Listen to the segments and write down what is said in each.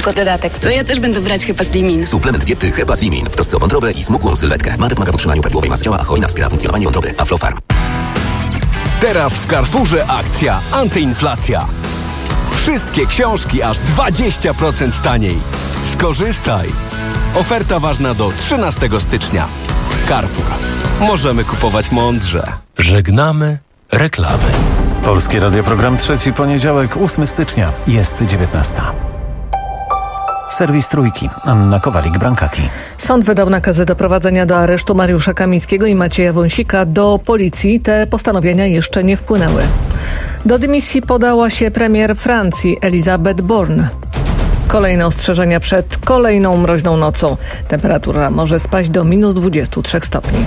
jako dodatek. To ja też będę brać Hepaslimin. Suplement diety Hepaslimin w trosce o wątrobę i smukłą sylwetkę. Mate pomaga w utrzymaniu prawidłowej masy ciała, a hojna wspiera funkcjonowanie wątroby. Aflofarm. Teraz w Carrefourze akcja antyinflacja. Wszystkie książki aż 20% taniej. Skorzystaj! Oferta ważna do 13 stycznia. Carrefour. Możemy kupować mądrze. Żegnamy reklamy. Polskie Radio, program trzeci, poniedziałek, 8 stycznia. Jest 19. Serwis Trójki. Anna Kowalik-Brankati. Sąd wydał nakazy doprowadzenia do aresztu Mariusza Kamińskiego i Macieja Wąsika. Do policji te postanowienia jeszcze nie wpłynęły. Do dymisji podała się premier Francji Elisabeth Borne. Kolejne ostrzeżenia przed kolejną mroźną nocą. Temperatura może spaść do -23 stopni.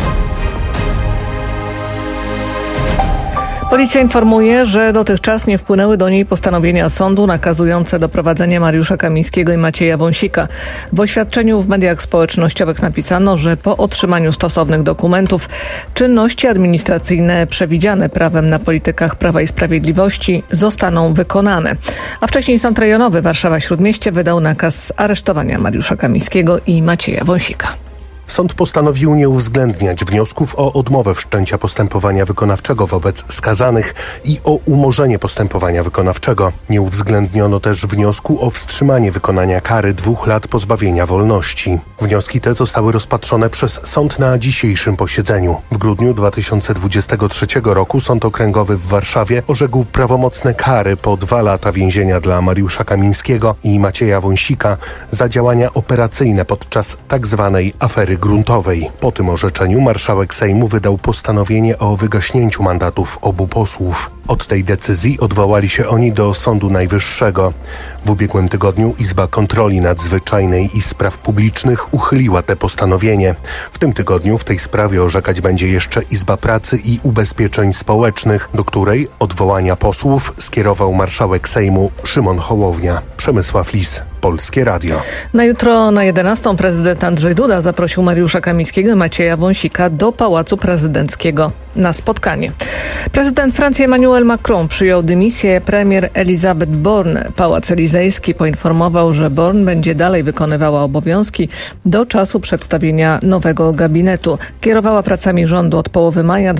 Policja informuje, że dotychczas nie wpłynęły do niej postanowienia sądu nakazujące doprowadzenie Mariusza Kamińskiego i Macieja Wąsika. W oświadczeniu w mediach społecznościowych napisano, że po otrzymaniu stosownych dokumentów czynności administracyjne przewidziane prawem na politykach Prawa i Sprawiedliwości zostaną wykonane. A wcześniej Sąd Rejonowy Warszawa-Śródmieście wydał nakaz aresztowania Mariusza Kamińskiego i Macieja Wąsika. Sąd postanowił nie uwzględniać wniosków o odmowę wszczęcia postępowania wykonawczego wobec skazanych i o umorzenie postępowania wykonawczego. Nie uwzględniono też wniosku o wstrzymanie wykonania kary 2 lat pozbawienia wolności. Wnioski te zostały rozpatrzone przez sąd na dzisiejszym posiedzeniu. W grudniu 2023 roku Sąd Okręgowy w Warszawie orzekł prawomocne kary po 2 lata więzienia dla Mariusza Kamińskiego i Macieja Wąsika za działania operacyjne podczas tzw. afery gruntowej. Po tym orzeczeniu marszałek Sejmu wydał postanowienie o wygaśnięciu mandatów obu posłów. Od tej decyzji odwołali się oni do Sądu Najwyższego. W ubiegłym tygodniu Izba Kontroli Nadzwyczajnej i Spraw Publicznych uchyliła te postanowienie. W tym tygodniu w tej sprawie orzekać będzie jeszcze Izba Pracy i Ubezpieczeń Społecznych, do której odwołania posłów skierował marszałek Sejmu Szymon Hołownia. Przemysław Lis, Polskie Radio. Na jutro na 11 prezydent Andrzej Duda zaprosił Mariusza Kamińskiego i Macieja Wąsika do Pałacu Prezydenckiego na spotkanie. Prezydent Francji Emmanuel Macron przyjął dymisję premier Elisabeth Borne. Pałac Elizejski poinformował, że Borne będzie dalej wykonywała obowiązki do czasu przedstawienia nowego gabinetu. Kierowała pracami rządu od połowy maja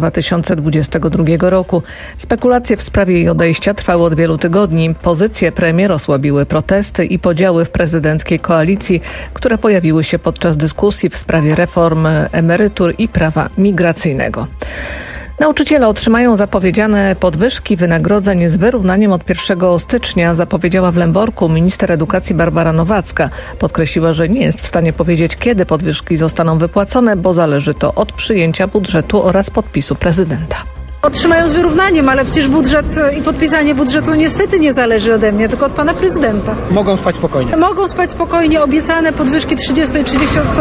2022 roku. Spekulacje w sprawie jej odejścia trwały od wielu tygodni. Pozycję premier osłabiły protesty i podziały w prezydenckiej koalicji, które pojawiły się podczas dyskusji w sprawie reform emerytur i prawa migracyjnego. Nauczyciele otrzymają zapowiedziane podwyżki wynagrodzeń z wyrównaniem od 1 stycznia, zapowiedziała w Lęborku minister edukacji Barbara Nowacka. Podkreśliła, że nie jest w stanie powiedzieć, kiedy podwyżki zostaną wypłacone, bo zależy to od przyjęcia budżetu oraz podpisu prezydenta. Otrzymają z wyrównaniem, ale przecież budżet i podpisanie budżetu niestety nie zależy ode mnie, tylko od pana prezydenta. Mogą spać spokojnie. Mogą spać spokojnie. Obiecane podwyżki 30 i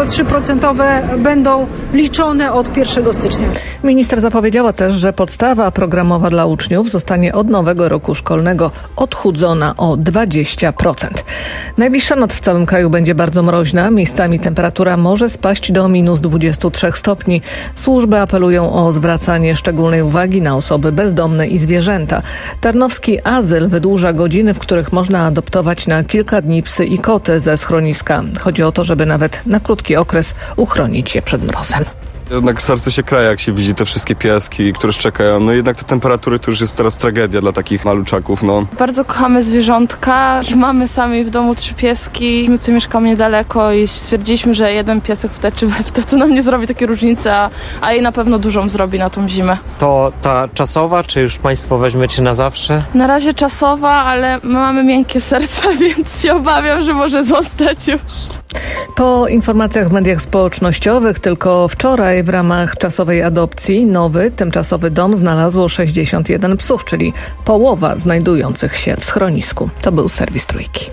33% będą liczone od 1 stycznia. Minister zapowiedziała też, że podstawa programowa dla uczniów zostanie od nowego roku szkolnego odchudzona o 20%. Najbliższa noc w całym kraju będzie bardzo mroźna. Miejscami temperatura może spaść do -23 stopni. Służby apelują o zwracanie szczególnej uwagi na osoby bezdomne i zwierzęta. Tarnowski Azyl wydłuża godziny, w których można adoptować na kilka dni psy i koty ze schroniska. Chodzi o to, żeby nawet na krótki okres uchronić je przed mrozem. Jednak serce się kraje, jak się widzi te wszystkie pieski, które czekają. No jednak te temperatury to już jest teraz tragedia dla takich maluczaków, no. Bardzo kochamy zwierzątka. Mamy sami w domu 3 pieski. My tu mieszkamy niedaleko i stwierdziliśmy, że jeden piesek to nam nie zrobi takiej różnicy, a jej na pewno dużą zrobi na tą zimę. To ta czasowa, czy już państwo weźmiecie na zawsze? Na razie czasowa, ale my mamy miękkie serca, więc się obawiam, że może zostać już. Po informacjach w mediach społecznościowych tylko wczoraj w ramach czasowej adopcji nowy, tymczasowy dom znalazło 61 psów, czyli połowa znajdujących się w schronisku. To był serwis Trójki.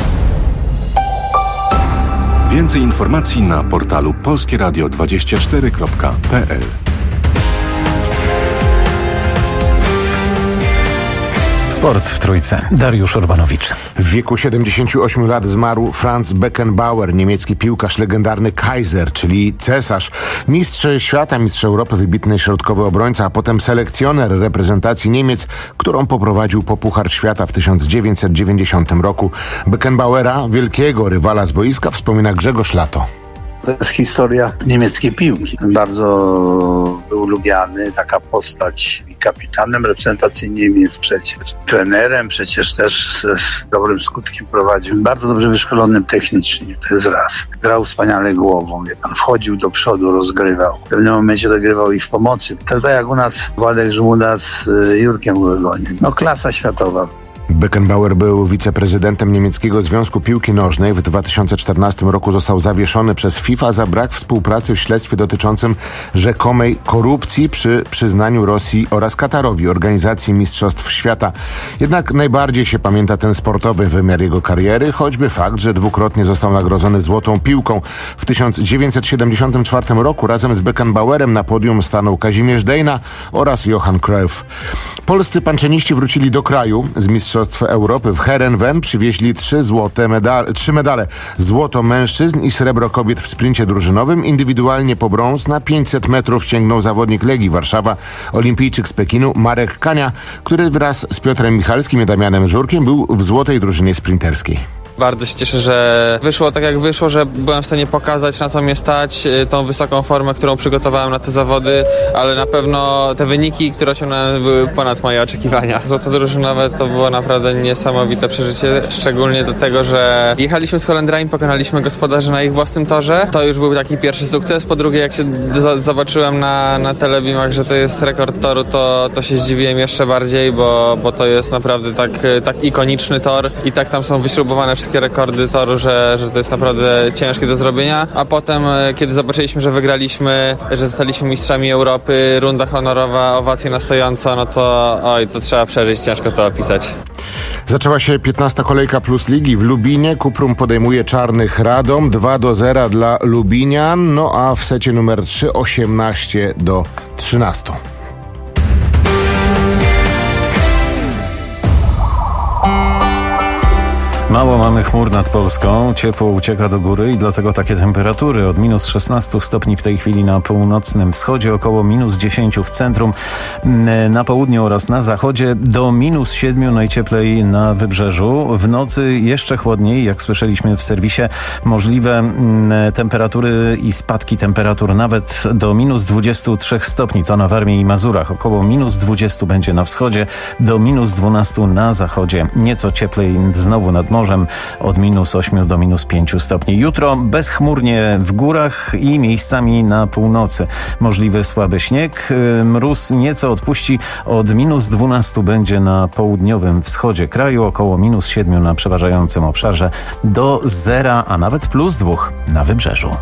Więcej informacji na portalu polskieradio24.pl. Sport w Trójce. Dariusz Urbanowicz. W wieku 78 lat zmarł Franz Beckenbauer, niemiecki piłkarz, legendarny Kaiser, czyli cesarz, mistrz świata, mistrz Europy, wybitny środkowy obrońca, a potem selekcjoner reprezentacji Niemiec, którą poprowadził po Puchar Świata w 1990 roku. Beckenbauera, wielkiego rywala z boiska, wspomina Grzegorz Lato. To jest historia niemieckiej piłki. Bardzo był lubiany, taka postać, kapitanem reprezentacji Niemiec, przecież trenerem, przecież też z dobrym skutkiem prowadził. Bardzo dobrze wyszkolonym technicznie, to jest raz. Grał wspaniale głową, wchodził do przodu, rozgrywał. W pewnym momencie dogrywał i w pomocy. Tak jak u nas Władek Żmuda z Jurkiem Gurgoniem. Klasa światowa. Beckenbauer był wiceprezydentem niemieckiego Związku Piłki Nożnej. W 2014 roku został zawieszony przez FIFA za brak współpracy w śledztwie dotyczącym rzekomej korupcji przy przyznaniu Rosji oraz Katarowi organizacji Mistrzostw Świata. Jednak najbardziej się pamięta ten sportowy wymiar jego kariery, choćby fakt, że dwukrotnie został nagrodzony Złotą Piłką. W 1974 roku razem z Beckenbauerem na podium stanął Kazimierz Dejna oraz Johan Cruyff. Polscy panczeniści wrócili do kraju z Mistrzostw Europy. W Heerenveen przywieźli 3 medale. Złoto mężczyzn i srebro kobiet w sprincie drużynowym. Indywidualnie po brąz na 500 metrów sięgnął zawodnik Legii Warszawa, olimpijczyk z Pekinu Marek Kania, który wraz z Piotrem Michalskim i Damianem Żurkiem był w złotej drużynie sprinterskiej. Bardzo się cieszę, że wyszło tak jak wyszło, że byłem w stanie pokazać, na co mnie stać, tą wysoką formę, którą przygotowałem na te zawody, ale na pewno te wyniki, które osiągnąłem, były ponad moje oczekiwania. Złoto drużynowe to było naprawdę niesamowite przeżycie, szczególnie do tego, że jechaliśmy z Holendrami, pokonaliśmy gospodarzy na ich własnym torze. To już był taki pierwszy sukces. Po drugie, jak się zobaczyłem na telebimach, że to jest rekord toru, to się zdziwiłem jeszcze bardziej, bo to jest naprawdę tak ikoniczny tor i tak tam są wyśrubowane wszystkie rekordy toru, że to jest naprawdę ciężkie do zrobienia. A potem, kiedy zobaczyliśmy, że wygraliśmy, że zostaliśmy mistrzami Europy, runda honorowa, owacje na stojąco, to trzeba przeżyć, ciężko to opisać. Zaczęła się 15. kolejka Plus Ligi w Lubinie. Kuprum podejmuje Czarnych Radom 2-0 dla Lubinian, a w secie numer 3 18-13. Mało mamy chmur nad Polską, ciepło ucieka do góry i dlatego takie temperatury od minus 16 stopni w tej chwili na północnym wschodzie, około minus 10 w centrum, na południu oraz na zachodzie, do minus 7 najcieplej na wybrzeżu. W nocy jeszcze chłodniej, jak słyszeliśmy w serwisie, możliwe temperatury i spadki temperatur nawet do minus 23 stopni, to na Warmii i Mazurach, około minus 20 będzie na wschodzie, do minus 12 na zachodzie, nieco cieplej znowu nad morzem, od minus 8 do minus 5 stopni. Jutro bezchmurnie w górach i miejscami na północy. Możliwy słaby śnieg. Mróz nieco odpuści. Od minus 12 będzie na południowym wschodzie kraju, około minus 7 na przeważającym obszarze, do 0, a nawet plus 2 na wybrzeżu.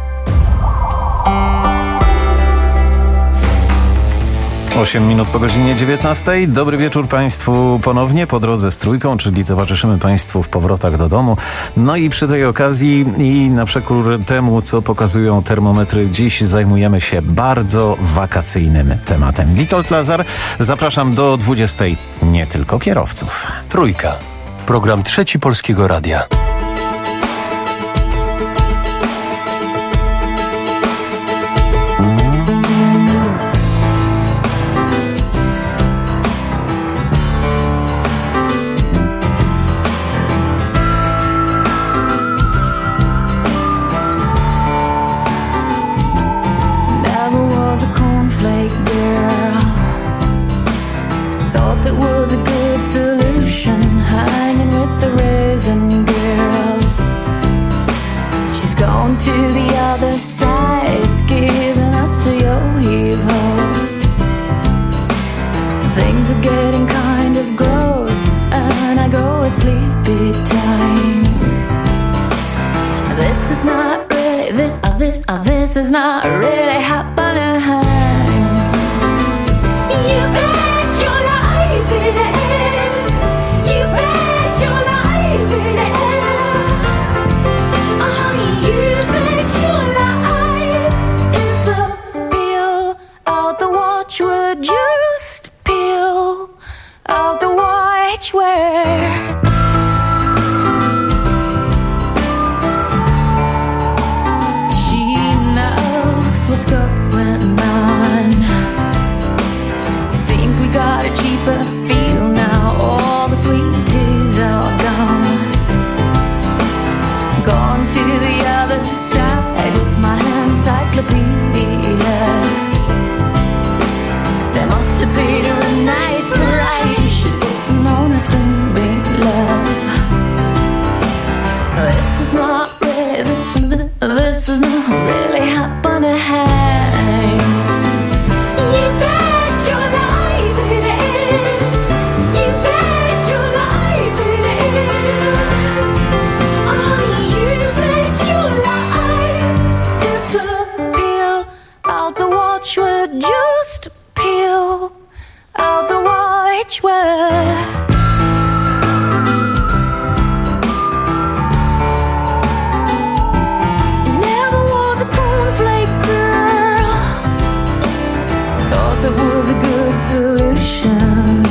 8 minut po godzinie 19. Dobry wieczór Państwu ponownie po drodze z Trójką, czyli towarzyszymy Państwu w powrotach do domu. No i przy tej okazji i na przekór temu, co pokazują termometry, dziś zajmujemy się bardzo wakacyjnym tematem. Witold Lazar, zapraszam do 20. Nie tylko kierowców. Trójka. Program Trzeci Polskiego Radia. This is not really happening. You bet your life it is. You bet your life it is. Honey, you bet your life is a peel out the watch. Would just peel out the watch where on to the other side of my encyclopedia. There must have been a nice variety. She's putting on a swimming love. This is not really happening. You bet your life it is. You bet your life it is. You bet your life. It's a peel out the watchword. Just peel out the watchword. That was a good solution.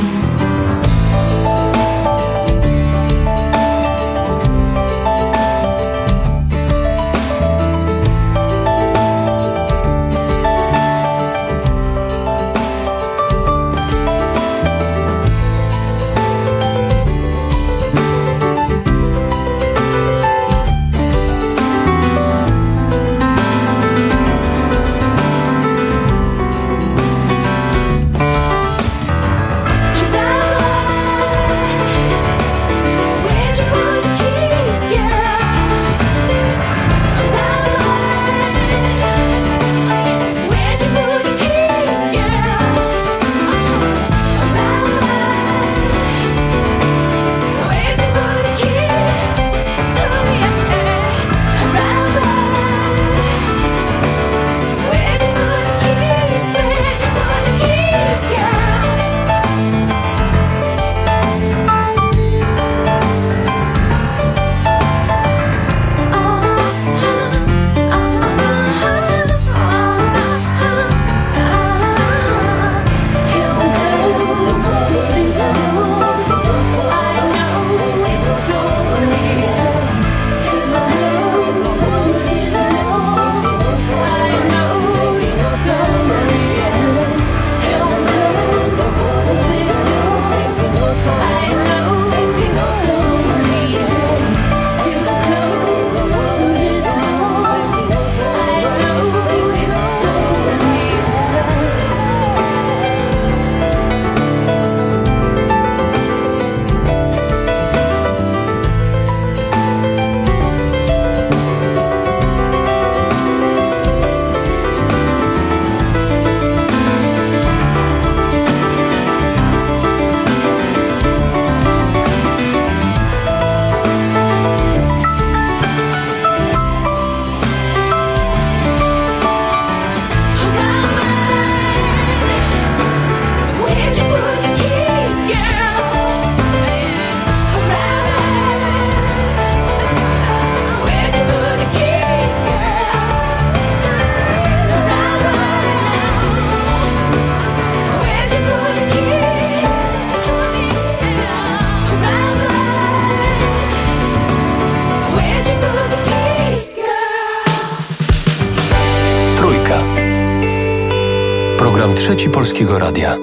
Program Trzeci Polskiego Radia.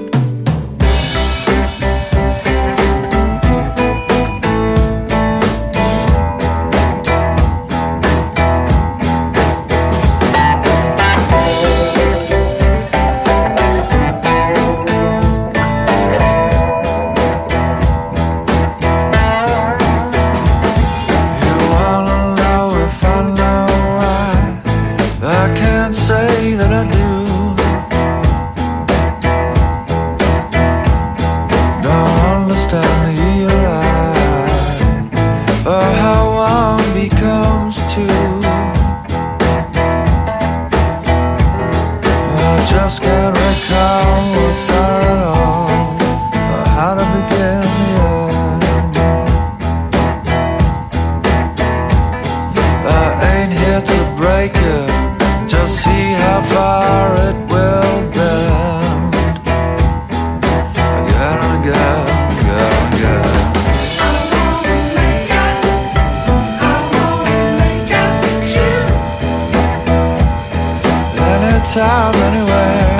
Time anywhere.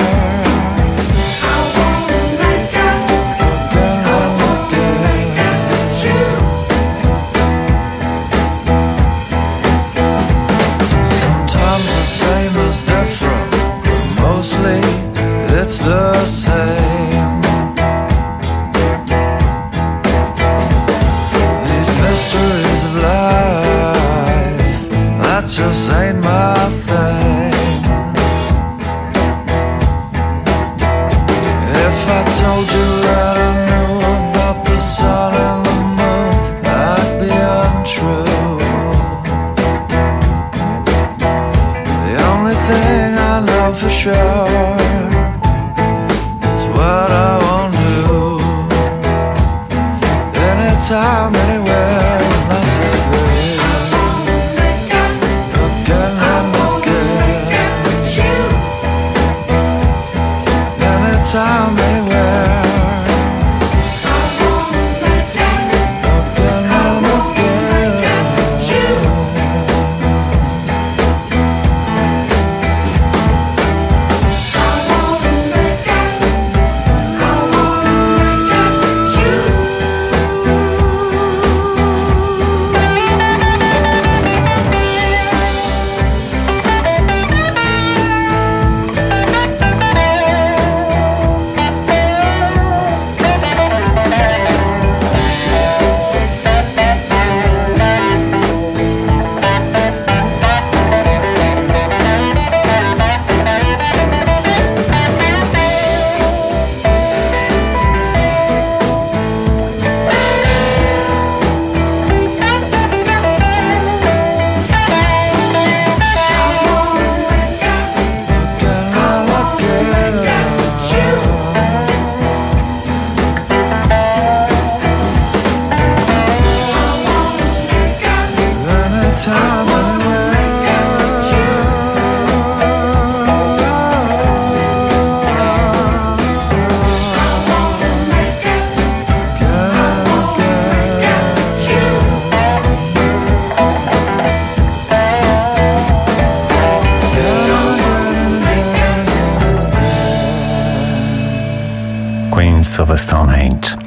just ain't my thing. If I told you that I knew about the sun and the moon, that'd be untrue. The only thing I know for sure is what I won't do. Anytime, anywhere, that's it. Again and again. Anytime, anywhere. Again and again. Queens of Stone Age.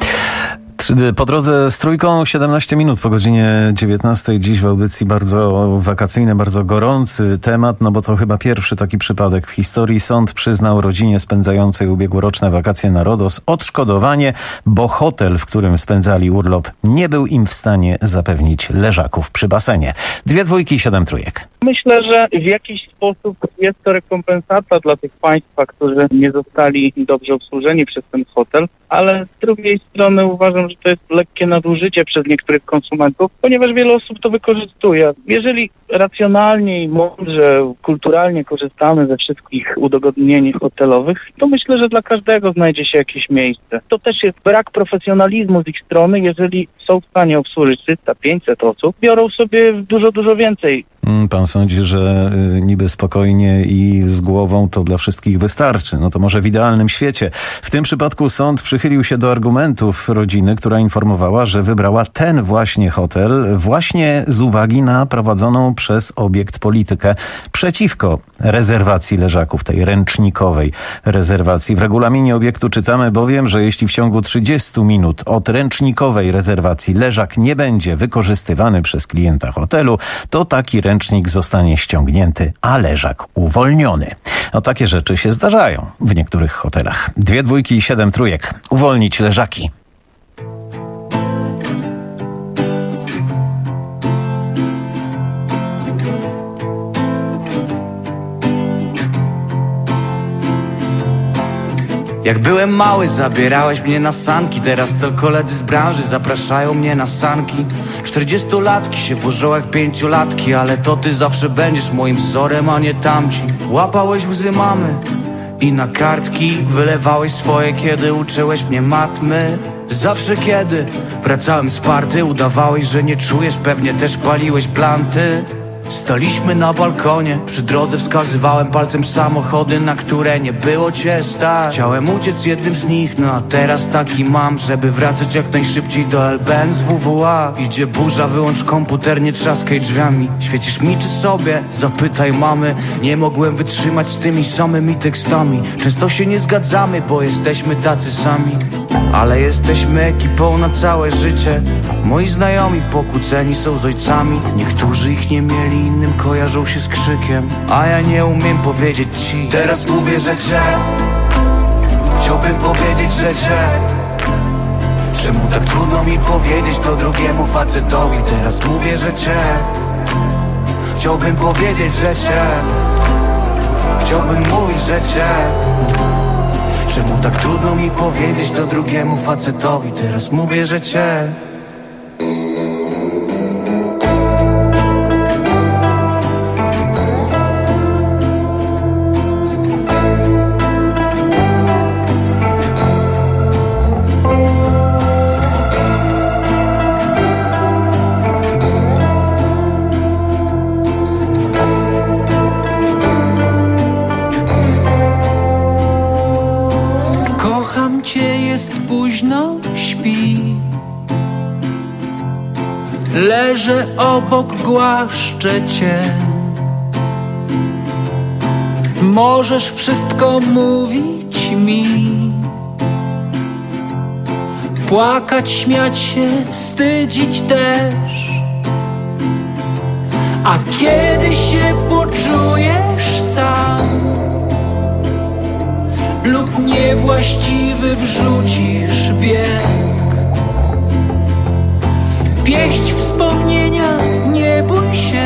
Po drodze z Trójką, 17 minut po godzinie 19. Dziś w audycji bardzo wakacyjny, bardzo gorący temat, no bo to chyba pierwszy taki przypadek w historii. Sąd przyznał rodzinie spędzającej ubiegłoroczne wakacje na Rodos odszkodowanie, bo hotel, w którym spędzali urlop, nie był im w stanie zapewnić leżaków przy basenie. 2 dwójki, 7 trójek. Myślę, że w jakiś sposób jest to rekompensata dla tych państwa, którzy nie zostali dobrze obsłużeni przez ten hotel, ale z drugiej strony uważam, że to jest lekkie nadużycie przez niektórych konsumentów, ponieważ wiele osób to wykorzystuje. Jeżeli racjonalnie i mądrze, kulturalnie korzystamy ze wszystkich udogodnień hotelowych, to myślę, że dla każdego znajdzie się jakieś miejsce. To też jest brak profesjonalizmu z ich strony, jeżeli są w stanie obsłużyć 300-500 osób, biorą sobie dużo więcej. Pan sądzi, że niby spokojnie i z głową to dla wszystkich wystarczy. No to może w idealnym świecie. W tym przypadku sąd przychylił się do argumentów rodziny, która informowała, że wybrała ten właśnie hotel właśnie z uwagi na prowadzoną przez obiekt politykę przeciwko rezerwacji leżaków, tej ręcznikowej rezerwacji. W regulaminie obiektu czytamy bowiem, że jeśli w ciągu 30 minut od ręcznikowej rezerwacji leżak nie będzie wykorzystywany przez klienta hotelu, to taki ręcznik zostanie ściągnięty, a leżak uwolniony. No takie rzeczy się zdarzają w niektórych hotelach. 2 dwójki i 7 trójek. Uwolnić leżaki. Jak byłem mały, zabierałeś mnie na sanki. Teraz to koledzy z branży zapraszają mnie na sanki. 40-latki się włożą jak 5-latki, ale to ty zawsze będziesz moim wzorem, a nie tamci. Łapałeś łzy mamy i na kartki wylewałeś swoje, kiedy uczyłeś mnie matmy. Zawsze kiedy wracałem z party, udawałeś, że nie czujesz, pewnie też paliłeś planty. Staliśmy na balkonie, przy drodze wskazywałem palcem samochody, na które nie było cię stać. Chciałem uciec jednym z nich, no a teraz taki mam, żeby wracać jak najszybciej do LBN z WWA. Idzie burza, wyłącz komputer, nie trzaskaj drzwiami. Świecisz mi czy sobie? Zapytaj mamy. Nie mogłem wytrzymać z tymi samymi tekstami. Często się nie zgadzamy, bo jesteśmy tacy sami, ale jesteśmy ekipą na całe życie. Moi znajomi pokłóceni są z ojcami. Niektórzy ich nie mieli, innym kojarzą się z krzykiem, a ja nie umiem powiedzieć ci. Teraz mówię, że cię chciałbym powiedzieć, że cię. Czemu tak trudno mi powiedzieć to drugiemu facetowi? Teraz mówię, że cię Chciałbym powiedzieć, że cię, chciałbym mówić, że cię. Czemu tak trudno mi powiedzieć to drugiemu facetowi? Teraz mówię, że cię. Późno śpi. Leżę obok, głaszczę cię. Możesz wszystko mówić mi, płakać, śmiać się, wstydzić też. A kiedy się poczujesz sam lub niewłaściwy wrzucisz bieg, pieść wspomnienia, nie bój się,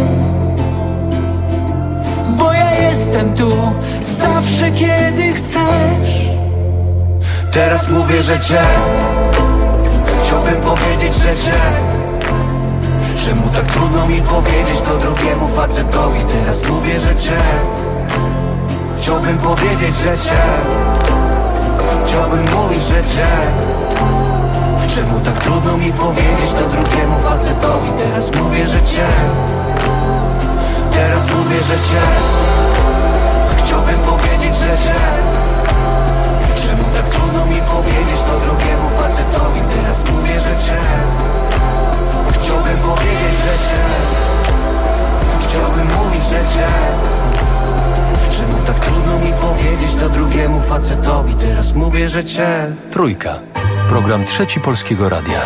bo ja jestem tu zawsze, kiedy chcesz. Teraz mówię, że cię, chciałbym powiedzieć, że cię. Czemu tak trudno mi powiedzieć to drugiemu facetowi? Teraz mówię, że cię. Chciałbym powiedzieć, że cię, chciałbym mówić, że cię. Czemu tak trudno mi powiedzieć to drugiemu facetowi? Teraz mówię, że cię. Teraz mówię, że cię. Chciałbym powiedzieć, że cię. Czemu tak trudno mi powiedzieć to drugiemu facetowi? Teraz mówię, że cię. Chciałbym powiedzieć, że cię. Chciałbym mówić, że cię. Czemu tak trudno mi powiedzieć to drugiemu facetowi? Teraz mówię, że cię. Trójka. Program Trzeci Polskiego Radia.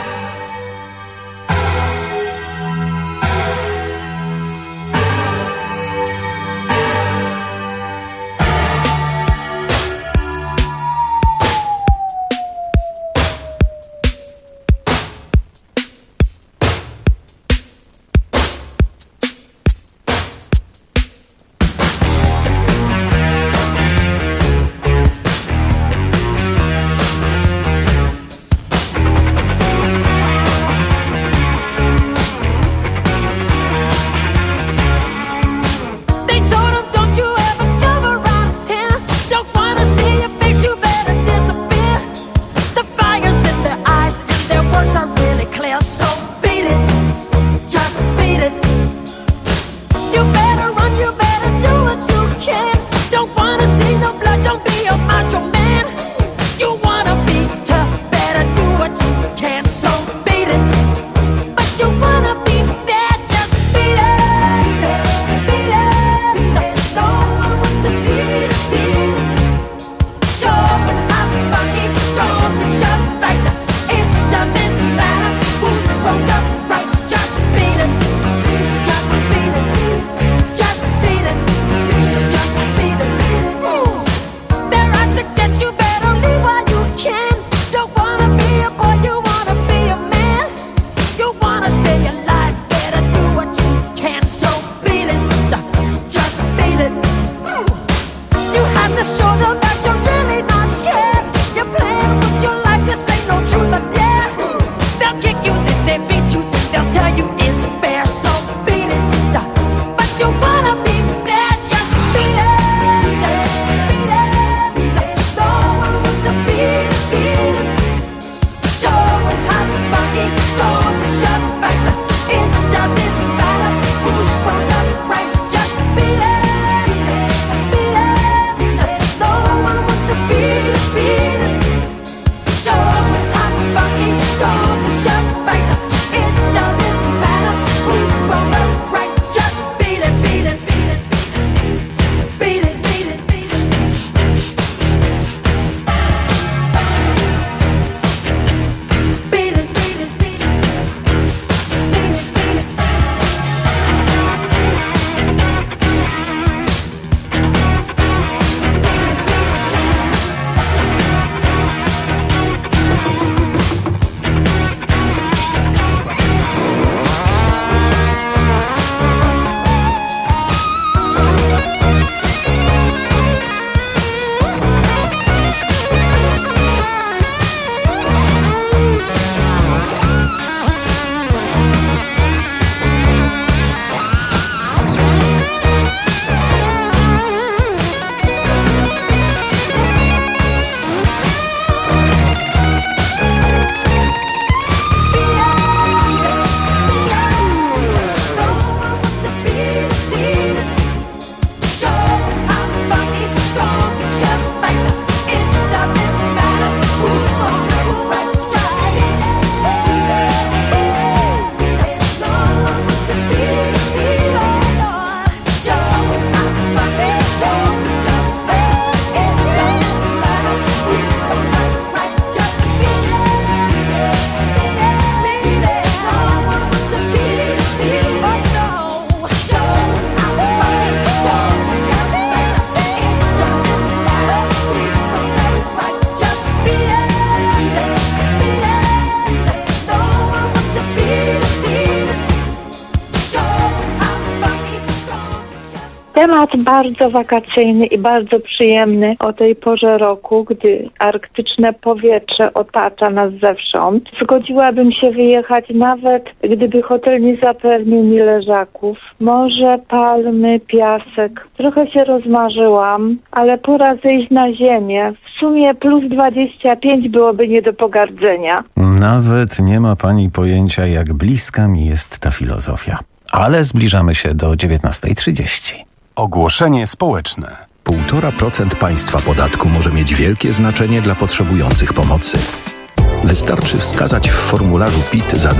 Temat bardzo wakacyjny i bardzo przyjemny o tej porze roku, gdy arktyczne powietrze otacza nas zewsząd. Zgodziłabym się wyjechać nawet, gdyby hotel nie zapewnił mi leżaków. Morze, palmy, piasek. Trochę się rozmarzyłam, ale pora zejść na ziemię. W sumie plus 25 byłoby nie do pogardzenia. Nawet nie ma pani pojęcia, jak bliska mi jest ta filozofia. Ale zbliżamy się do 19:30. Ogłoszenie społeczne. 1,5% państwa podatku może mieć wielkie znaczenie dla potrzebujących pomocy. Wystarczy wskazać w formularzu PIT za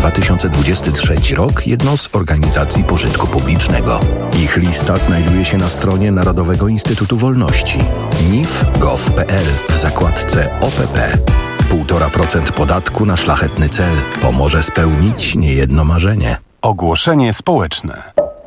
2023 rok jedną z organizacji pożytku publicznego. Ich lista znajduje się na stronie Narodowego Instytutu Wolności nif.gov.pl w zakładce OPP. 1,5% podatku na szlachetny cel pomoże spełnić niejedno marzenie. Ogłoszenie społeczne.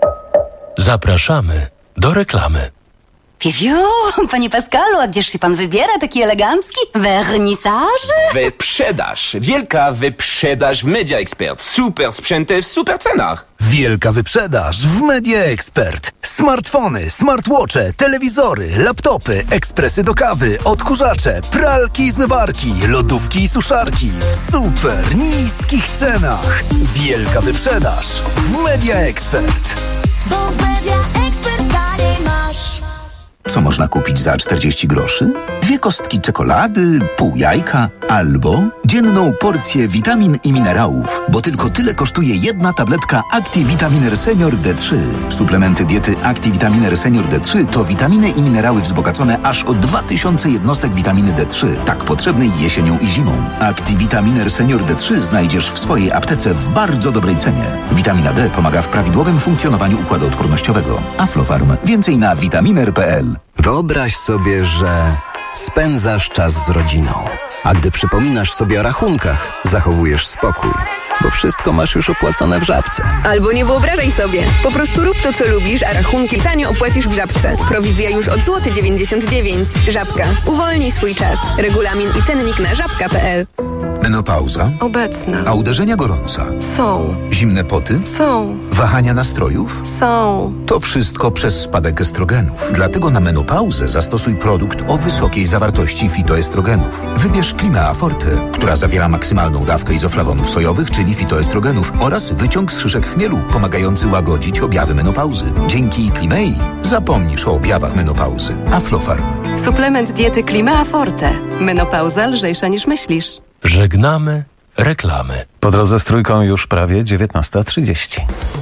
Zapraszamy do reklamy. Piewio, panie Pascalu, a gdzież się pan wybiera taki elegancki? Wernisaż? Wyprzedaż. Wielka wyprzedaż w Media Expert. Super sprzęty w super cenach. Wielka wyprzedaż w Media Expert. Smartfony, smartwatche, telewizory, laptopy, ekspresy do kawy, odkurzacze, pralki i zmywarki, lodówki i suszarki w super niskich cenach. Wielka wyprzedaż w Media Expert. Bo w Media Expert taniej masz. Co można kupić za 40 groszy? 2 kostki czekolady, pół jajka albo dzienną porcję witamin i minerałów, bo tylko tyle kosztuje jedna tabletka Activitaminer Senior D3. Suplementy diety Activitaminer Senior D3 to witaminy i minerały wzbogacone aż o 2000 jednostek witaminy D3, tak potrzebnej jesienią i zimą. Activitaminer Senior D3 znajdziesz w swojej aptece w bardzo dobrej cenie. Witamina D pomaga w prawidłowym funkcjonowaniu układu odpornościowego. Aflofarm. Więcej na vitaminer.pl. Wyobraź sobie, że spędzasz czas z rodziną, a gdy przypominasz sobie o rachunkach, zachowujesz spokój, bo wszystko masz już opłacone w Żabce. Albo nie wyobrażaj sobie. Po prostu rób to, co lubisz, a rachunki tanio opłacisz w Żabce. Prowizja już od złoty 99 zł. Żabka. Uwolnij swój czas. Regulamin i cennik na żabka.pl. Menopauza? Obecna. A uderzenia gorąca? Są. Zimne poty? Są. Wahania nastrojów? Są. To wszystko przez spadek estrogenów. Dlatego na menopauzę zastosuj produkt o wysokiej zawartości fitoestrogenów. Wybierz Klimea Forte, która zawiera maksymalną dawkę izoflawonów sojowych, czyli fitoestrogenów oraz wyciąg z szyszek chmielu, pomagający łagodzić objawy menopauzy. Dzięki Klimei zapomnisz o objawach menopauzy. Aflofarm. Suplement diety Klimea Forte. Menopauza lżejsza niż myślisz. Żegnamy reklamy. Po drodze z Trójką już prawie 19:30.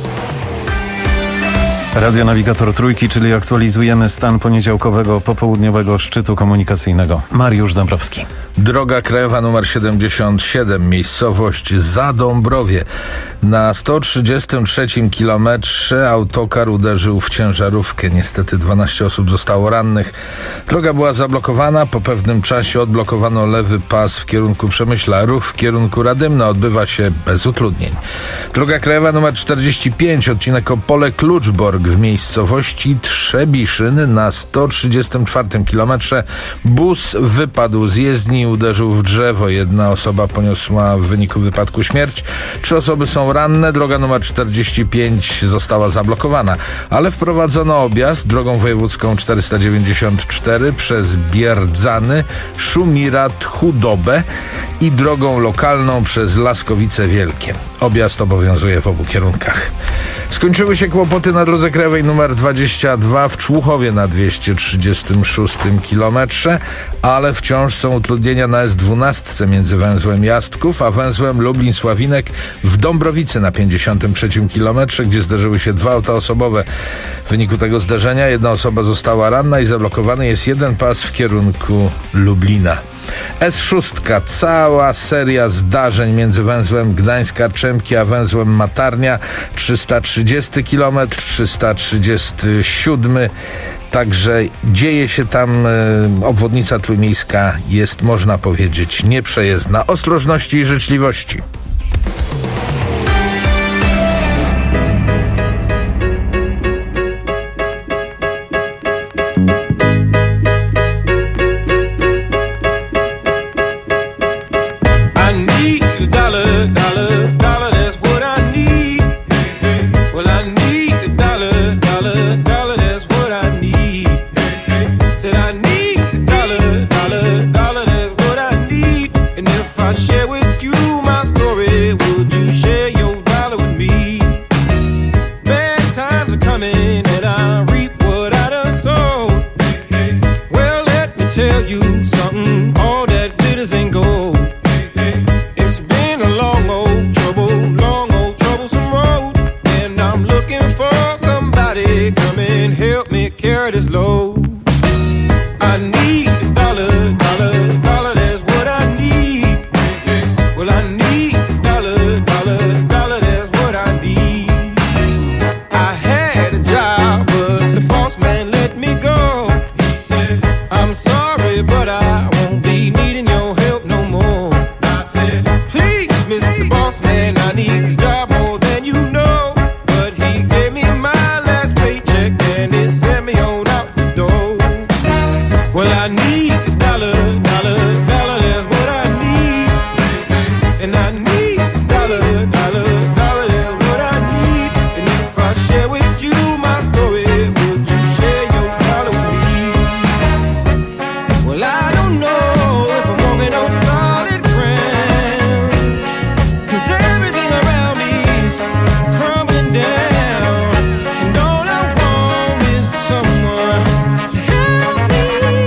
Radionawigator Trójki, czyli aktualizujemy stan poniedziałkowego popołudniowego szczytu komunikacyjnego. Mariusz Dąbrowski. Droga krajowa nr 77, miejscowość Zadąbrowie. Na 133 kilometrze autokar uderzył w ciężarówkę. Niestety 12 osób zostało rannych. Droga była zablokowana. Po pewnym czasie odblokowano lewy pas w kierunku Przemyśla. Ruch w kierunku Radymna odbywa się bez utrudnień. Droga krajowa nr 45, odcinek Opole-Kluczbork w miejscowości Trzebiszyn. Na 134 kilometrze bus wypadł z jezdni i uderzył w drzewo. Jedna osoba poniosła w wyniku wypadku śmierć. 3 osoby są ranne. Droga nr 45 została zablokowana, ale wprowadzono objazd drogą wojewódzką 494 przez Bierdzany, Szumirat, Chudobę i drogą lokalną przez Laskowice Wielkie. Objazd obowiązuje w obu kierunkach. Skończyły się kłopoty na drodze krajowej nr 22 w Człuchowie na 236 kilometrze, ale wciąż są utrudnienia na S12 między węzłem Jastków a węzłem Lublin-Sławinek w Dąbrowicy na 53 kilometrze, gdzie zderzyły się 2 auta osobowe. W wyniku tego zderzenia 1 osoba została ranna i zablokowany jest jeden pas w kierunku Lublina. S6, cała seria zdarzeń między węzłem Gdańska-Czemki a węzłem Matarnia, 330 km, 337, także dzieje się tam, obwodnica trójmiejska jest, można powiedzieć, nieprzejezdna. Ostrożności i życzliwości. That's what I knowing that I reap what I done sowed. Well, let me tell you something, all that glitters ain't gold. It's been a long old troublesome road, and I'm looking for somebody come and help me carry this load. I need a dollar, that's what I need. Well, I need a dollar, that's what I need. I had a job, but the boss man let me go. He said, I'm sorry, but I won't be needing your help no more. I said, please, Mr. Boss Man, I need this job more than you know. But he gave me my last paycheck and he sent me on out the door. Well, I need a dollar, that's what I need. And I need a dollar, that's what I need. And if I share with you my story, would you share your dollar with me? Well, I don't know if I'm walking on solid ground, 'cause everything around me is crumbling down. And all I want is someone to help me.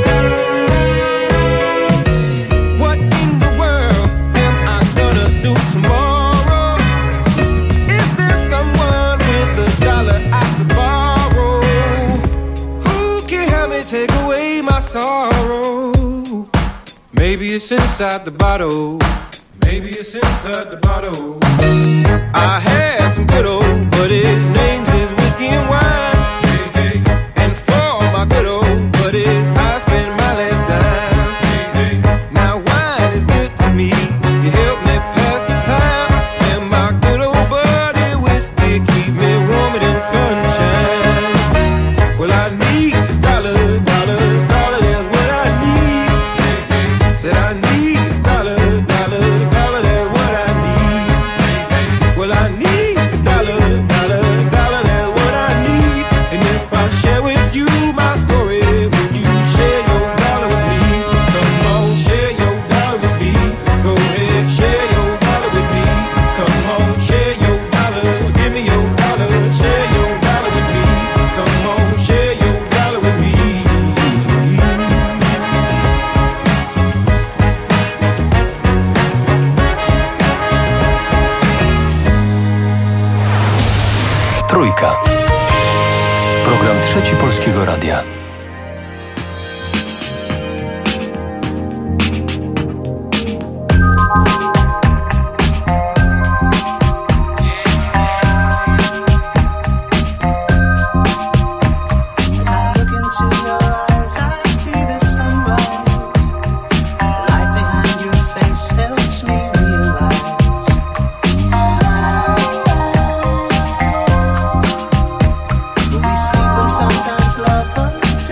What in the world am I gonna do tomorrow? Is there someone with a dollar I could borrow? Who can help me take away my sorrow? Maybe it's inside the bottle. Maybe it's inside the bottle. I had some good old buddies, names is whiskey and wine. And for my good old buddies, I spend my last dime. Now wine is good to me, you help me pass the time. And my good old buddy whiskey keep me warmer than sunshine. Well, I need a dollar, that's what I need. Said I need a dollar, that's what I need. Well, I need a dollar, that's what I need. And if I share with you my story, would you share your dollar with me? Come on, share your dollar with me. Go ahead, share your dollar with me. Come on, share your dollar. Give me your dollar, share your dollar with me. Come on, share your dollar with me. Trójka. Program Trzeci Polskiego Radia. As I look into your eyes, I see the sunrise. The light behind your face helps me realize. When we sleep and sometimes love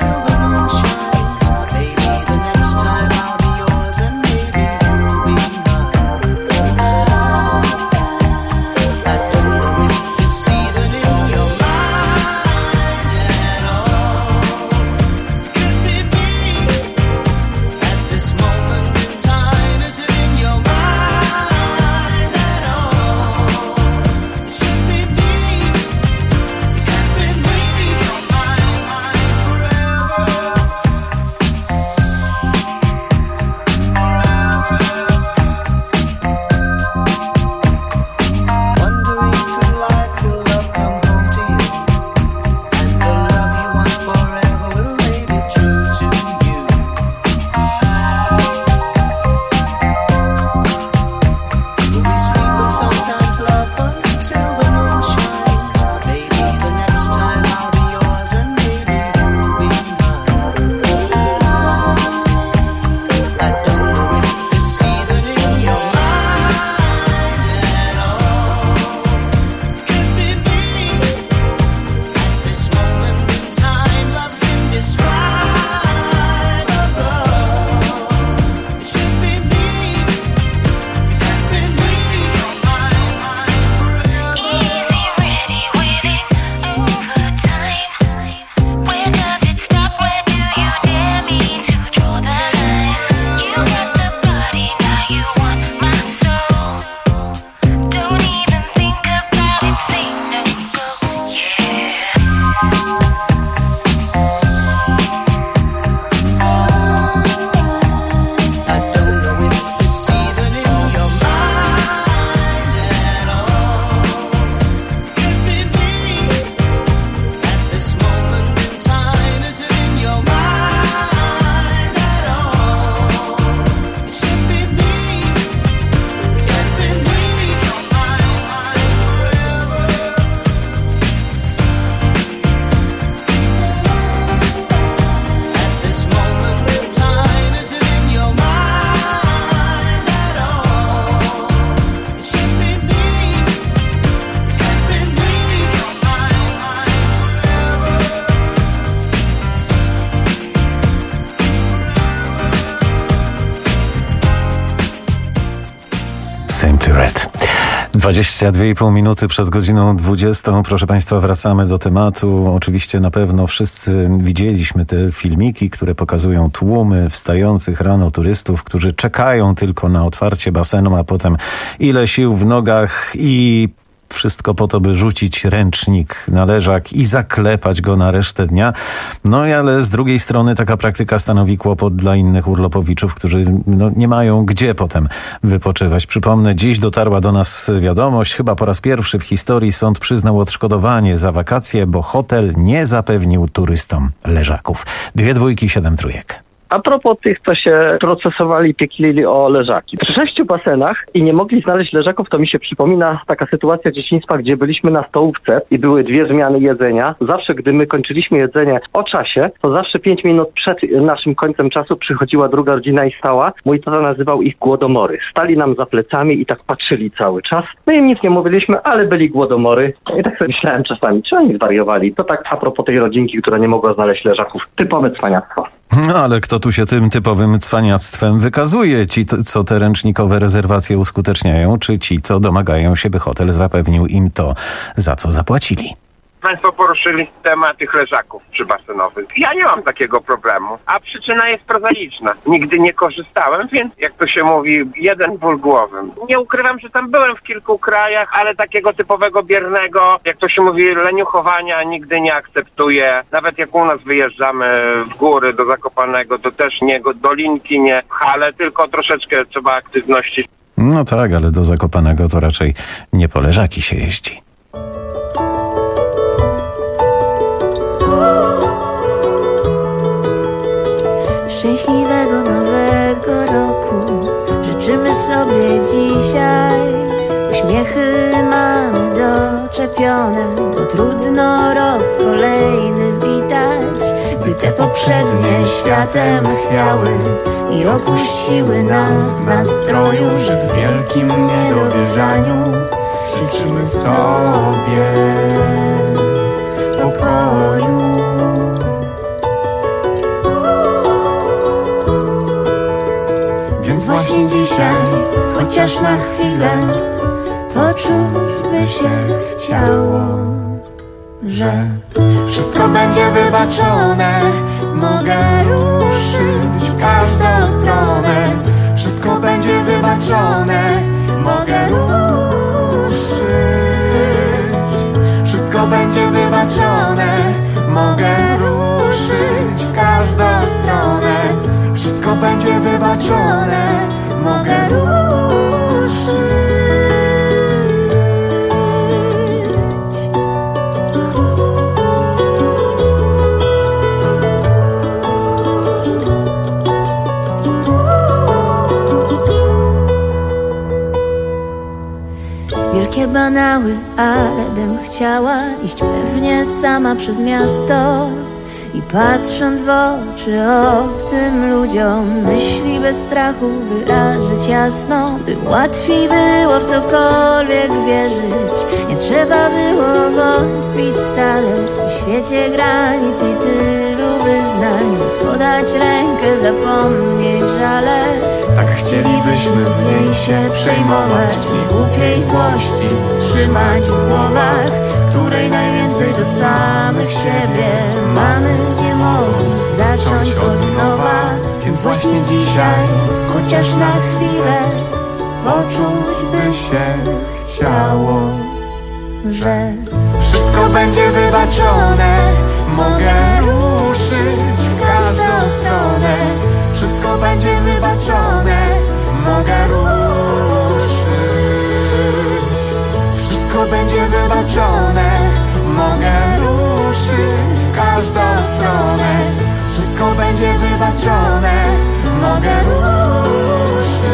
22,5 minuty przed godziną 20. Proszę Państwa, wracamy do tematu. Oczywiście na pewno wszyscy widzieliśmy te filmiki, które pokazują tłumy wstających rano turystów, którzy czekają tylko na otwarcie basenu, a potem ile sił w nogach i wszystko po to, by rzucić ręcznik na leżak i zaklepać go na resztę dnia. No ale z drugiej strony taka praktyka stanowi kłopot dla innych urlopowiczów, którzy nie mają gdzie potem wypoczywać. Przypomnę, dziś dotarła do nas wiadomość, chyba po raz pierwszy w historii sąd przyznał odszkodowanie za wakacje, bo hotel nie zapewnił turystom leżaków. 2 dwójki, 7 trójek. A propos tych, co się procesowali, pieklili o leżaki. Przy 6 basenach i nie mogli znaleźć leżaków, to mi się przypomina taka sytuacja z dzieciństwa, gdzie byliśmy na stołówce i były 2 zmiany jedzenia. Zawsze, gdy my kończyliśmy jedzenie o czasie, to zawsze 5 minut przed naszym końcem czasu przychodziła druga rodzina i stała. Mój tata nazywał ich głodomory. Stali nam za plecami i tak patrzyli cały czas. My im nic nie mówiliśmy, ale byli głodomory. I tak sobie myślałem czasami, czy oni zwariowali. To tak a propos tej rodzinki, która nie mogła znaleźć leżaków. Typowe cwaniactwo. No ale kto tu się tym typowym cwaniactwem wykazuje? Ci, co te ręcznikowe rezerwacje uskuteczniają, czy ci, co domagają się, by hotel zapewnił im to, za co zapłacili? Państwo poruszyli temat tych leżaków przybasenowych. Ja nie mam takiego problemu, a przyczyna jest prozaiczna. Nigdy nie korzystałem, więc jak to się mówi, jeden ból głowy. Nie ukrywam, że tam byłem w kilku krajach, ale takiego typowego biernego, jak to się mówi, leniuchowania nigdy nie akceptuję. Nawet jak u nas wyjeżdżamy w góry do Zakopanego, to też nie, dolinki nie, ale tylko troszeczkę trzeba aktywności. No tak, ale do Zakopanego to raczej nie po leżaki się jeździ. Szczęśliwego nowego roku życzymy sobie dzisiaj. Uśmiechy mamy doczepione, bo trudno rok kolejny witać. Gdy te poprzednie światem chwiały i opuściły nas w nastroju, że w wielkim niedowierzaniu życzymy sobie pokoju. Więc właśnie dzisiaj, chociaż na chwilę, poczuć by się chciało, że wszystko będzie wybaczone. Mogę ruszyć w każdą stronę. Wszystko będzie wybaczone. Mogę ruszyć. Wszystko będzie wybaczone. Mogę ruszyć w każdą stronę. Wszystko będzie wybaczone. Mogę ruszyć. Wielkie banały, ale bym chciała iść pewnie sama przez miasto i patrząc w oczy obcym ludziom, myśli bez strachu wyrazić jasno, by łatwiej było w cokolwiek wierzyć. Nie trzeba było wątpić stale w tym świecie granic i tylu wyznań, móc podać rękę, zapomnieć żale. Tak chcielibyśmy mniej się przejmować, nie głupiej złości trzymać w głowach, której najwięcej do samych siebie mamy, nie mogąc zacząć od nowa. Więc właśnie dzisiaj, chociaż na chwilę, poczuć by się chciało, że wszystko będzie wybaczone. Mogę ruszyć w każdą stronę. Wszystko będzie wybaczone. Mogę ruszyć. Wszystko będzie wybaczone. Mogę ruszyć w każdą stronę. Wszystko będzie wybaczone. Mogę ruszyć.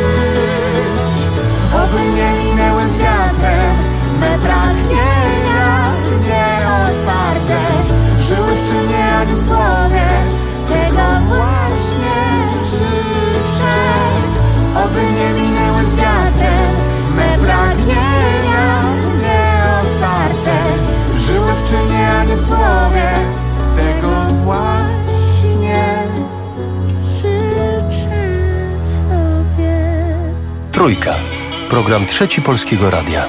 Oby nie minęły z wiatrem me pragnienia nieodparte. Żyły w czynie ani słowie. Tego właśnie życzę. Oby nie minęły z wiatrem me pragnienia nieodparte. Żyły w czynie, a nie słowie. Tego właśnie życzę sobie. Trójka. Program Trzeci Polskiego Radia.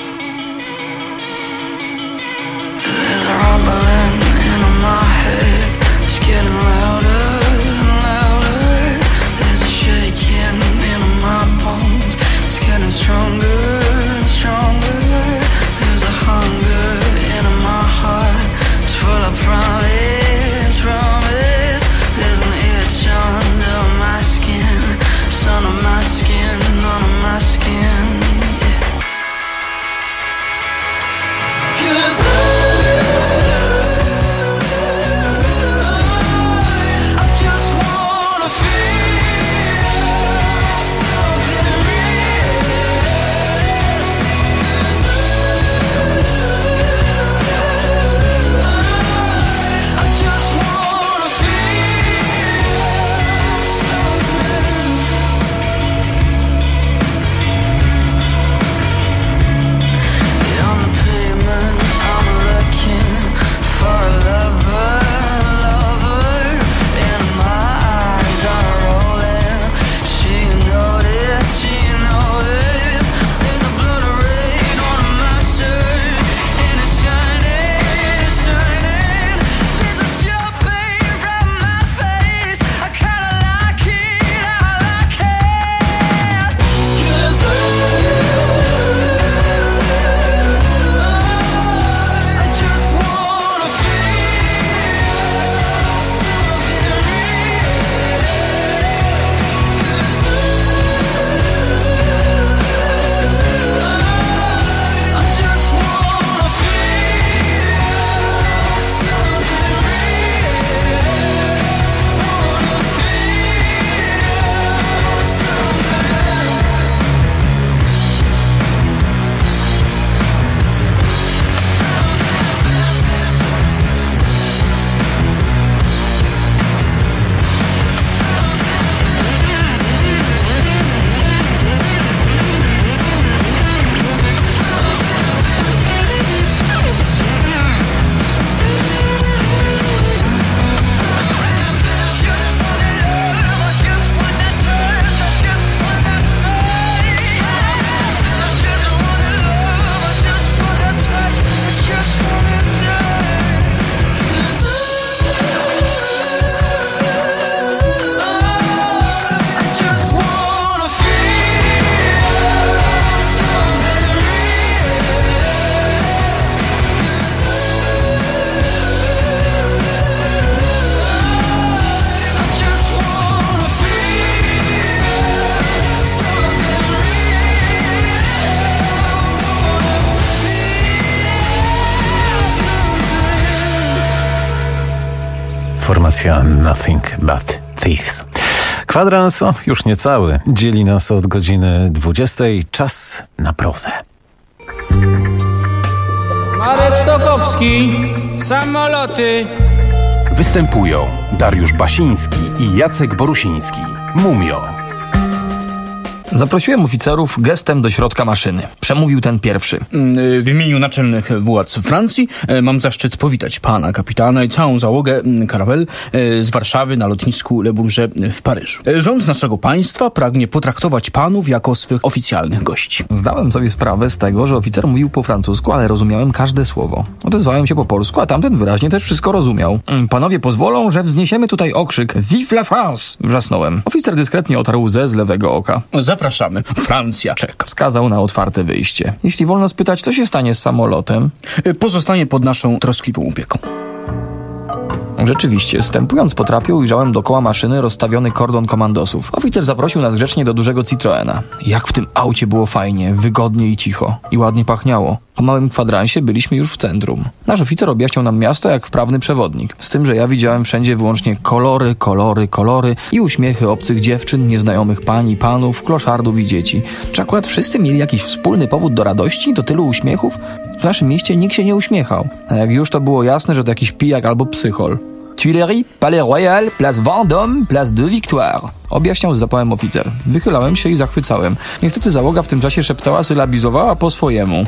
Formacja Nothing But Thieves. Kwadrans, już niecały, dzieli nas od godziny 20. Czas na prozę. Marek Stokowski, samoloty. Występują Dariusz Basiński i Jacek Borusiński. Mumio. Zaprosiłem oficerów gestem do środka maszyny. Przemówił ten pierwszy. W imieniu naczelnych władz Francji mam zaszczyt powitać pana kapitana i całą załogę Caravelle z Warszawy na lotnisku Le Bourget w Paryżu. Rząd naszego państwa pragnie potraktować panów jako swych oficjalnych gości. Zdałem sobie sprawę z tego, że oficer mówił po francusku, ale rozumiałem każde słowo. Odezwałem się po polsku, a tamten wyraźnie też wszystko rozumiał. Panowie pozwolą, że wzniesiemy tutaj okrzyk Vive la France! Wrzasnąłem. Oficer dyskretnie otarł łzę z lewego oka. Zapraszamy. Francja czeka. Wskazał na otwarte wyjście. Jeśli wolno spytać, co się stanie z samolotem? Pozostanie pod naszą troskliwą opieką. Rzeczywiście, stępując po trapie, ujrzałem dookoła maszyny rozstawiony kordon komandosów. Oficer zaprosił nas grzecznie do dużego Citroena. Jak w tym aucie było fajnie, wygodnie i cicho. I ładnie pachniało. Po małym kwadransie byliśmy już w centrum. Nasz oficer objaśniał nam miasto jak wprawny przewodnik. Z tym, że ja widziałem wszędzie wyłącznie kolory, kolory, kolory i uśmiechy obcych dziewczyn, nieznajomych pań i panów, kloszardów i dzieci. Czy akurat wszyscy mieli jakiś wspólny powód do radości, do tylu uśmiechów? W naszym mieście nikt się nie uśmiechał. A jak już to było jasne, że to jakiś pijak albo psychol. Tuileries, Palais Royal, Place Vendôme, Place de Victoire. Objaśniał z zapałem oficer. Wychylałem się i zachwycałem. Niestety załoga w tym czasie szeptała, sylabizowała po swojemu.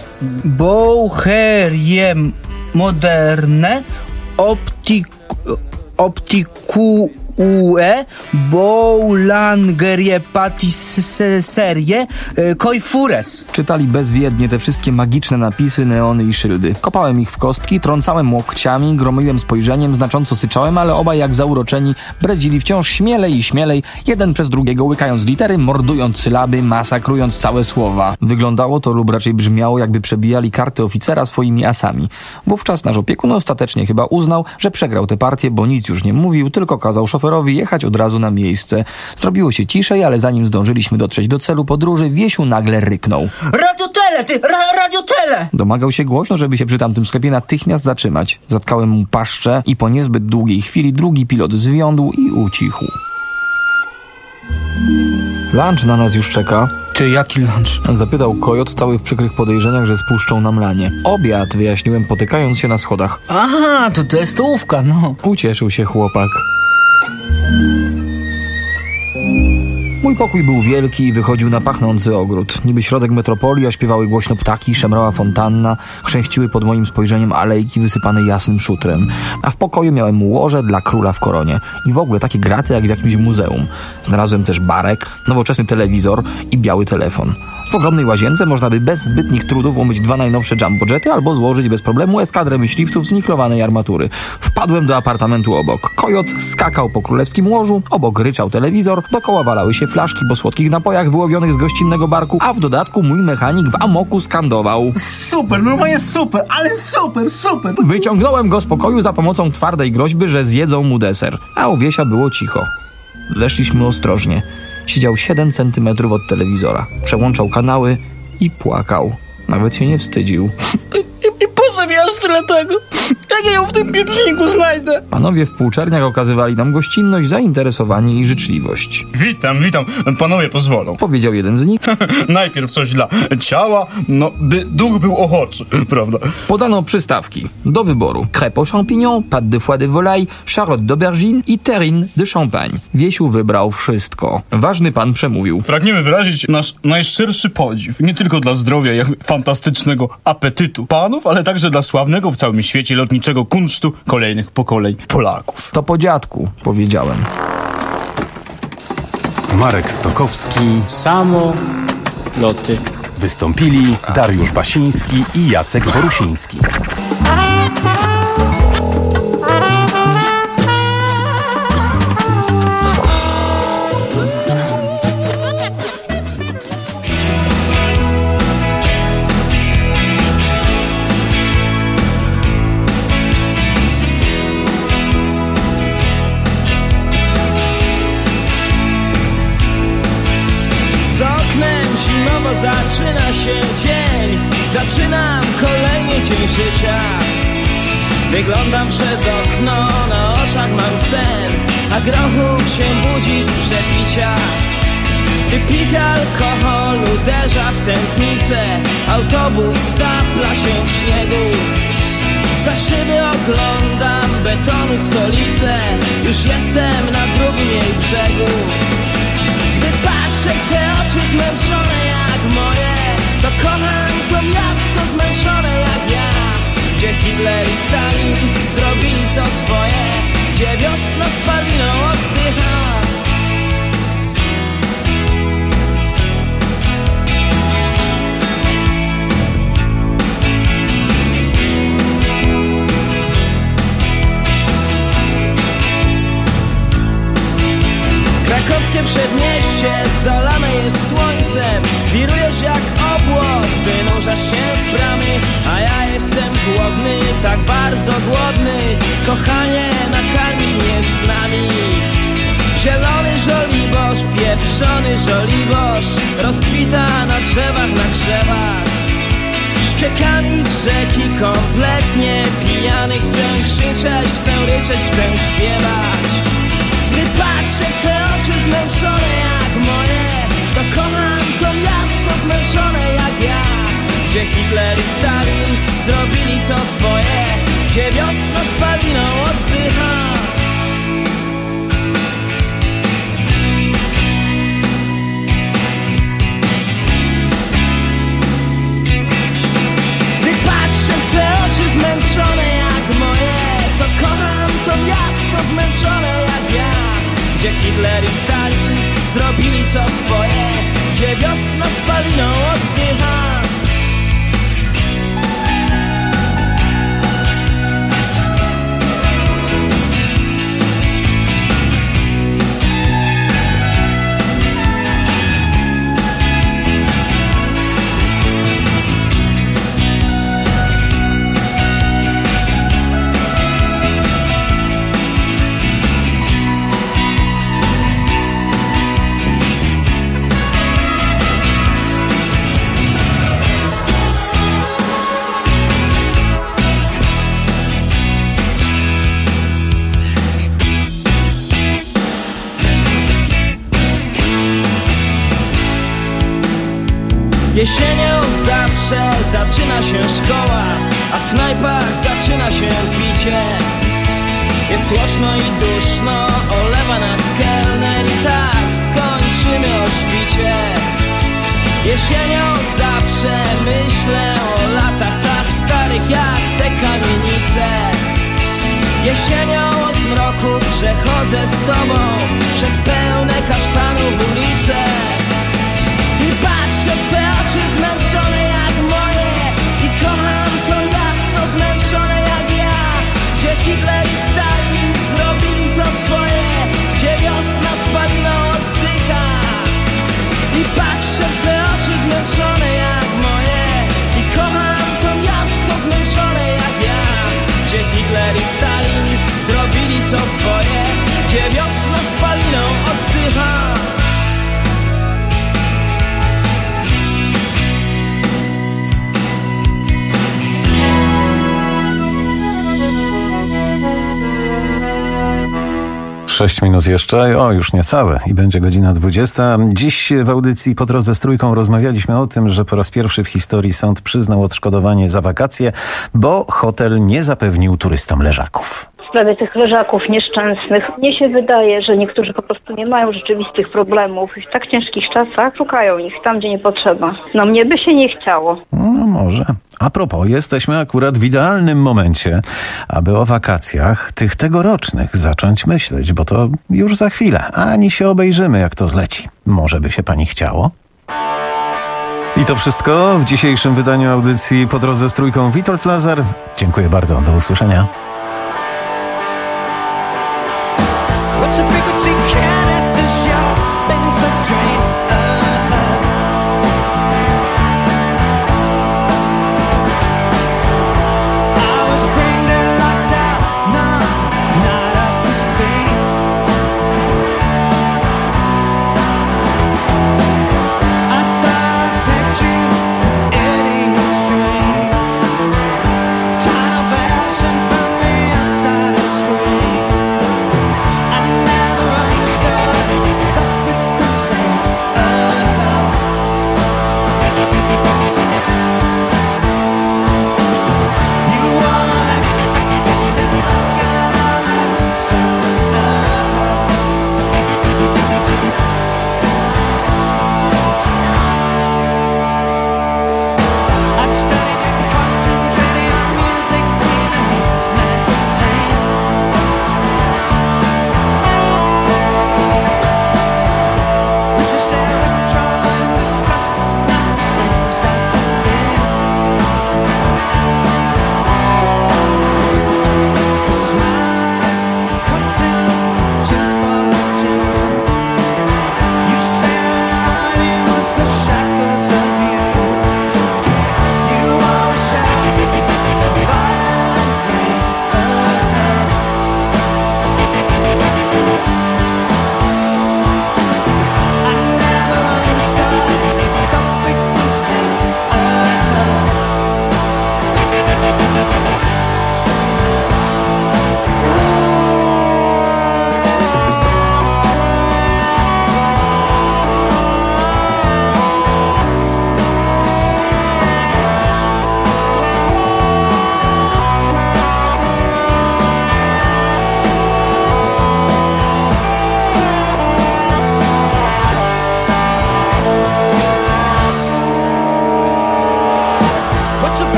Boherie moderne, UE, Boulangerie Patisserie, Coifures. Czytali bezwiednie te wszystkie magiczne napisy, neony i szyldy. Kopałem ich w kostki, trącałem łokciami, gromiłem spojrzeniem, znacząco syczałem, ale obaj jak zauroczeni bredzili wciąż śmielej i śmielej, jeden przez drugiego łykając litery, mordując sylaby, masakrując całe słowa. Wyglądało to lub raczej brzmiało, jakby przebijali karty oficera swoimi asami. Wówczas nasz opiekun ostatecznie chyba uznał, że przegrał tę partię, bo nic już nie mówił, tylko kazał szoferowi jechać od razu na miejsce. Zrobiło się ciszej, ale zanim zdążyliśmy dotrzeć do celu podróży, Wiesiu nagle ryknął. Radiotele! Domagał się głośno, żeby się przy tamtym sklepie natychmiast zatrzymać. Zatkałem mu paszczę i po niezbyt długiej chwili drugi pilot zwiądł i ucichł. Lunch na nas już czeka. Ty, jaki lunch? Zapytał kojot, cały w przykrych podejrzeniach, że spuszczą nam lanie. Obiad, wyjaśniłem, potykając się na schodach. Aha, to jest stołówka, no. Ucieszył się chłopak. Mój pokój był wielki i wychodził na pachnący ogród. Niby środek metropolii, a śpiewały głośno ptaki, szemrała fontanna, chrzęściły pod moim spojrzeniem alejki wysypane jasnym szutrem. A w pokoju miałem łoże dla króla w koronie. I w ogóle takie graty jak w jakimś muzeum. Znalazłem też barek, nowoczesny telewizor i biały telefon. W ogromnej łazience można by bez zbytnich trudów umyć 2 najnowsze jumbojety albo złożyć bez problemu eskadrę myśliwców z niklowanej armatury. Wpadłem do apartamentu obok. Kojot skakał po królewskim łożu, obok ryczał telewizor, dokoła walały się flaszki po słodkich napojach wyłowionych z gościnnego barku, a w dodatku mój mechanik w amoku skandował. Super, normalnie super, ale super! Wyciągnąłem go z pokoju za pomocą twardej groźby, że zjedzą mu deser. A u Wiesia było cicho. Weszliśmy ostrożnie. Siedział 7 centymetrów od telewizora. Przełączał kanały i płakał. Nawet się nie wstydził. I po co mi aż tyle tego? Jak ja ją w tym pieprzniku znajdę? Panowie w półczerniach okazywali nam gościnność, zainteresowanie i życzliwość. Witam, panowie pozwolą. Powiedział jeden z nich. Najpierw coś dla ciała, no by duch był ochotszy, prawda? Podano przystawki. Do wyboru. Crêpe aux champignons, pâte de foie de volaille, charlotte d'aubergine i terrine de champagne. Wiesiu wybrał wszystko. Ważny pan przemówił. Pragniemy wyrazić nasz najszczerszy podziw, nie tylko dla zdrowia i fantastycznego apetytu panów, ale także dla sławnego w całym świecie lotniczego kunsztu kolejnych pokoleń Polaków. To po dziadku, powiedziałem. Marek Stokowski. Samoloty. Wystąpili Dariusz Basiński i Jacek Borusiński. Zaczyna się dzień, zaczynam kolejny dzień życia. Wyglądam przez okno, na oczach mam sen, a grochu się budzi z przepicia. Wypity alkohol uderza w tętnicę, autobus stapla się w śniegu. Za szyby oglądam betonu stolicę, już jestem na drugim jej brzegu. Gdy patrzę w te oczy zmęczone jak moje, to kocham to miasto zmęczone jak ja. Gdzie Hitler i Stalin zrobili co swoje, gdzie wiosna spaliną oddycha. Krakowskie przedmieście zalane jest słońcem. Wirujesz jak obłok, wynurzasz się z bramy, a ja jestem głodny, tak bardzo głodny. Kochanie, nakarmić mnie z nami. Zielony żoliborz, pieprzony żoliborz rozkwita na drzewach, na krzewach. Ściekami z rzeki kompletnie pijany, chcę krzyczeć, chcę ryczeć, chcę śpiewać. Gdy patrzę w te oczy zmęczone jak moje, to kocham to miasto zmęczone jak ja. Gdzie Hitler i Stalin zrobili co swoje, gdzie wiosna spaliną oddycha. Gdy patrzę w te oczy zmęczone jak moje, to kocham to miasto zmęczone jak ja. Hitler i Stalin zrobili co swoje, gdzie wiosna spaliną oddycha. Jesienią zawsze zaczyna się szkoła, a w knajpach zaczyna się picie. Jest tłoczno i duszno, olewa nas kelner i tak skończymy o świcie. Jesienią zawsze myślę o latach tak starych jak te kamienice. Jesienią o zmroku przechodzę z tobą przez pełne kasztanów ulice. I patrzę w te oczy zmęczone jak moje i kocham to miasto zmęczone jak ja, gdzie Hitler i Stalin zrobili co swoje, gdzie wiosna spaliną oddycha. I patrzę w te oczy zmęczone jak moje i kocham to miasto zmęczone jak ja, gdzie Hitler i Stalin zrobili co swoje, gdzie wiosna spaliną oddycha. 6 minut jeszcze, już niecałe i będzie godzina 20. Dziś w audycji Po drodze z Trójką rozmawialiśmy o tym, że po raz pierwszy w historii sąd przyznał odszkodowanie za wakacje, bo hotel nie zapewnił turystom leżaków. W sprawie tych leżaków nieszczęsnych, mnie się wydaje, że niektórzy po prostu nie mają rzeczywistych problemów i w tak ciężkich czasach szukają ich tam, gdzie nie potrzeba. No mnie by się nie chciało. No może. A propos, jesteśmy akurat w idealnym momencie, aby o wakacjach tych tegorocznych zacząć myśleć, bo to już za chwilę, ani się obejrzymy, jak to zleci. Może by się pani chciało? I to wszystko w dzisiejszym wydaniu audycji Po drodze z Trójką. Witold Lazar. Dziękuję bardzo. Do usłyszenia. Time and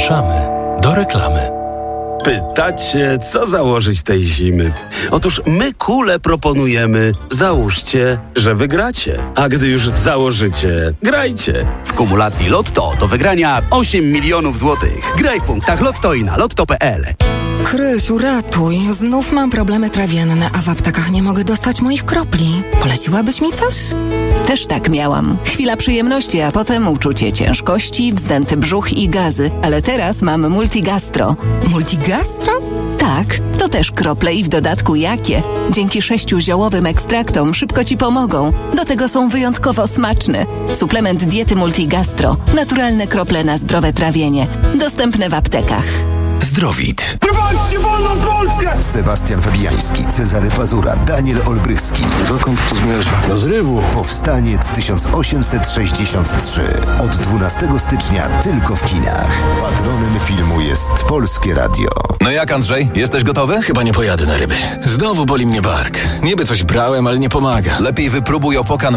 Zapraszamy do reklamy. Pytacie, co założyć tej zimy? Otóż my kule proponujemy. Załóżcie, że wygracie. A gdy już założycie, grajcie. W kumulacji Lotto do wygrania 8 milionów złotych. Graj w punktach Lotto i na lotto.pl. Krysiu, ratuj. Znów mam problemy trawienne, a w aptekach nie mogę dostać moich kropli. Poleciłabyś mi coś? Też tak miałam. Chwila przyjemności, a potem uczucie ciężkości, wzdęty brzuch i gazy. Ale teraz mam Multigastro. Multigastro? Tak, to też krople i w dodatku jakie. Dzięki 6 ziołowym ekstraktom szybko Ci pomogą. Do tego są wyjątkowo smaczne. Suplement diety Multigastro. Naturalne krople na zdrowe trawienie. Dostępne w aptekach. Zdrowit. Wywalczcie wolną Polskę! Sebastian Fabiański, Cezary Pazura, Daniel Olbrychski. Dokąd to zmierza? Do zrywu. Powstaniec 1863. Od 12 stycznia tylko w kinach. Patronem filmu jest Polskie Radio. No jak, Andrzej? Jesteś gotowy? Chyba nie pojadę na ryby. Znowu boli mnie bark. Niby coś brałem, ale nie pomaga. Lepiej wypróbuj Opokan